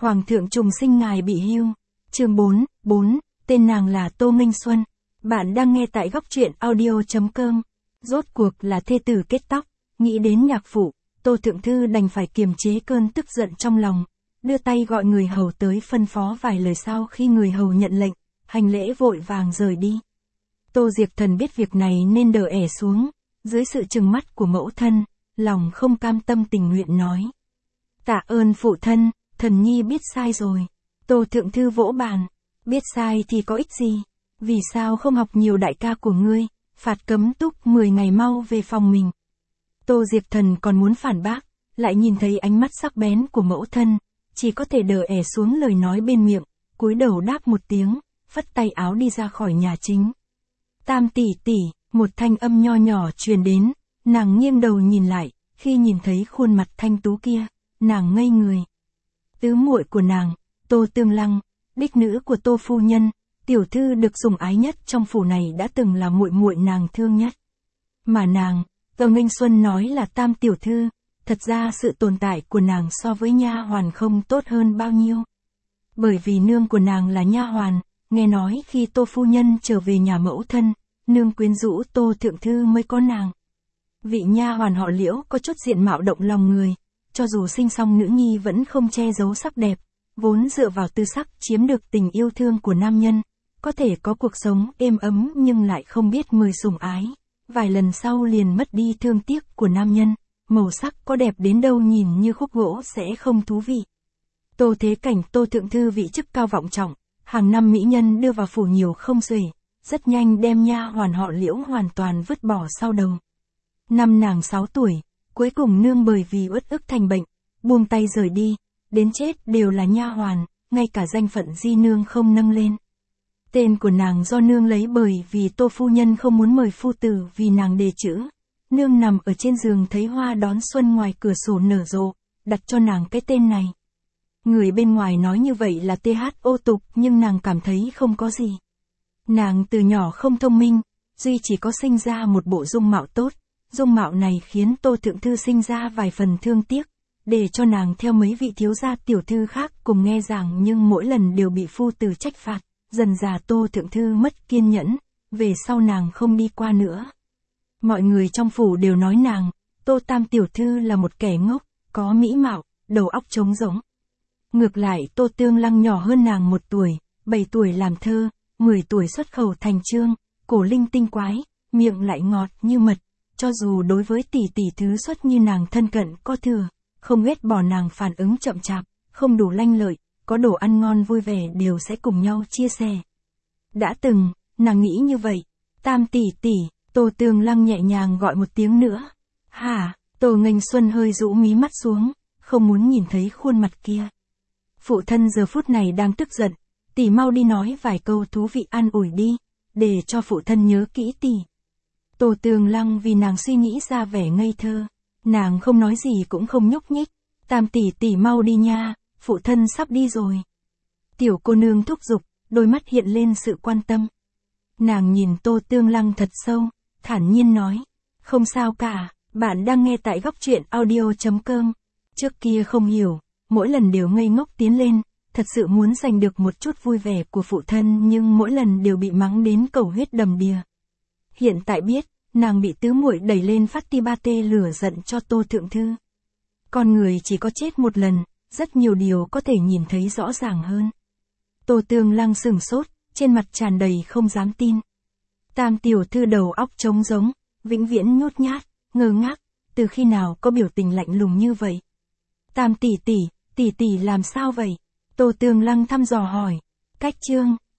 Hoàng thượng trùng sinh ngài bị hưu. Chương 4, tên nàng là Tô Minh Xuân. Bạn đang nghe tại góc truyện audio.com. Rốt cuộc là thê tử kết tóc, nghĩ đến nhạc phụ, Tô Thượng Thư đành phải kiềm chế cơn tức giận trong lòng, đưa tay gọi người hầu tới phân phó vài lời. Sau khi người hầu nhận lệnh, hành lễ vội vàng rời đi. Tô Diệp Thần biết việc này nên đờ ẻ xuống, dưới sự trừng mắt của mẫu thân, lòng không cam tâm tình nguyện nói. Tạ ơn phụ thân, thần nhi biết sai rồi. Tô Thượng Thư vỗ bàn, biết sai thì có ích gì, vì sao không học nhiều đại ca của ngươi, phạt cấm túc 10 ngày mau về phòng mình. Tô Diệp Thần còn muốn phản bác, lại nhìn thấy ánh mắt sắc bén của mẫu thân, chỉ có thể đờ ẻ xuống lời nói bên miệng, cúi đầu đáp một tiếng, phất tay áo đi ra khỏi nhà chính. Tam tỷ tỷ, một thanh âm nho nhỏ truyền đến, nàng nghiêng đầu nhìn lại, khi nhìn thấy khuôn mặt thanh tú kia, nàng ngây người. Tứ muội của nàng, Tô Tương Lăng, đích nữ của Tô phu nhân, tiểu thư được sủng ái nhất trong phủ này đã từng là muội muội nàng thương nhất. Mà nàng, Tô Minh Xuân nói là tam tiểu thư, thật ra sự tồn tại của nàng so với nha hoàn không tốt hơn bao nhiêu. Bởi vì nương của nàng là nha hoàn, nghe nói khi Tô phu nhân trở về nhà mẫu thân, nương quyến rũ Tô Thượng Thư mới có nàng. Vị nha hoàn họ Liễu có chút diện mạo động lòng người, cho dù sinh xong nữ nhi vẫn không che giấu sắc đẹp, vốn dựa vào tư sắc chiếm được tình yêu thương của nam nhân, có thể có cuộc sống êm ấm nhưng lại không biết mời sủng ái, vài lần sau liền mất đi thương tiếc của nam nhân, màu sắc có đẹp đến đâu nhìn như khúc gỗ sẽ không thú vị. Tô Thế Cảnh Tô Thượng Thư vị chức cao vọng trọng, hàng năm mỹ nhân đưa vào phủ nhiều không xuể, rất nhanh đem nha hoàn họ Liễu hoàn toàn vứt bỏ sau đầu. Năm nàng 6 tuổi, cuối cùng nương bởi vì uất ức thành bệnh, buông tay rời đi, đến chết đều là nha hoàn, ngay cả danh phận di nương không nâng lên. Tên của nàng do nương lấy bởi vì Tô phu nhân không muốn mời phu tử vì nàng đề chữ. Nương nằm ở trên giường thấy hoa đón xuân ngoài cửa sổ nở rộ, đặt cho nàng cái tên này. Người bên ngoài nói như vậy là ô tục nhưng nàng cảm thấy không có gì. Nàng từ nhỏ không thông minh, duy chỉ có sinh ra một bộ dung mạo tốt. Dung mạo này khiến Tô Thượng Thư sinh ra vài phần thương tiếc, để cho nàng theo mấy vị thiếu gia tiểu thư khác cùng nghe giảng nhưng mỗi lần đều bị phu tử trách phạt, dần dà Tô Thượng Thư mất kiên nhẫn, về sau nàng không đi qua nữa. Mọi người trong phủ đều nói nàng, Tô Tam tiểu thư là một kẻ ngốc, có mỹ mạo, đầu óc trống rỗng. Ngược lại Tô Tương Lăng nhỏ hơn nàng 1 tuổi, 7 tuổi làm thơ, 10 tuổi xuất khẩu thành chương, cổ linh tinh quái, miệng lại ngọt như mật. Cho dù đối với tỷ tỷ thứ xuất như nàng thân cận có thừa, không ghét bỏ nàng phản ứng chậm chạp, không đủ lanh lợi, có đồ ăn ngon vui vẻ đều sẽ cùng nhau chia sẻ. Đã từng, nàng nghĩ như vậy, Tam tỷ tỷ, Tô Tương Lăng nhẹ nhàng gọi một tiếng nữa. Hả, Tô Nghênh Xuân hơi rũ mí mắt xuống, không muốn nhìn thấy khuôn mặt kia. Phụ thân giờ phút này đang tức giận, tỷ mau đi nói vài câu thú vị an ủi đi, để cho phụ thân nhớ kỹ tỷ. Tô Tương Lăng vì nàng suy nghĩ ra vẻ ngây thơ, nàng không nói gì cũng không nhúc nhích. Tam tỷ tỷ mau đi nha, phụ thân sắp đi rồi. Tiểu cô nương thúc giục, đôi mắt hiện lên sự quan tâm. Nàng nhìn Tô Tương Lăng thật sâu, thản nhiên nói, không sao cả, bạn đang nghe tại góc truyện audio.com. Trước kia không hiểu, mỗi lần đều ngây ngốc tiến lên, thật sự muốn giành được một chút vui vẻ của phụ thân nhưng mỗi lần đều bị mắng đến cầu huyết đầm đìa. Hiện tại biết, nàng bị tứ muội đẩy lên phát ti ba tê lửa giận cho Tô Thượng Thư. Con người chỉ có chết một lần, rất nhiều điều có thể nhìn thấy rõ ràng hơn. Tô Tương Lăng sửng sốt, trên mặt tràn đầy không dám tin. Tam tiểu thư đầu óc trống rỗng, vĩnh viễn nhút nhát, ngơ ngác, từ khi nào có biểu tình lạnh lùng như vậy. Tam tỷ tỷ làm sao vậy? Tô Tương Lăng thăm dò hỏi. Cách chương.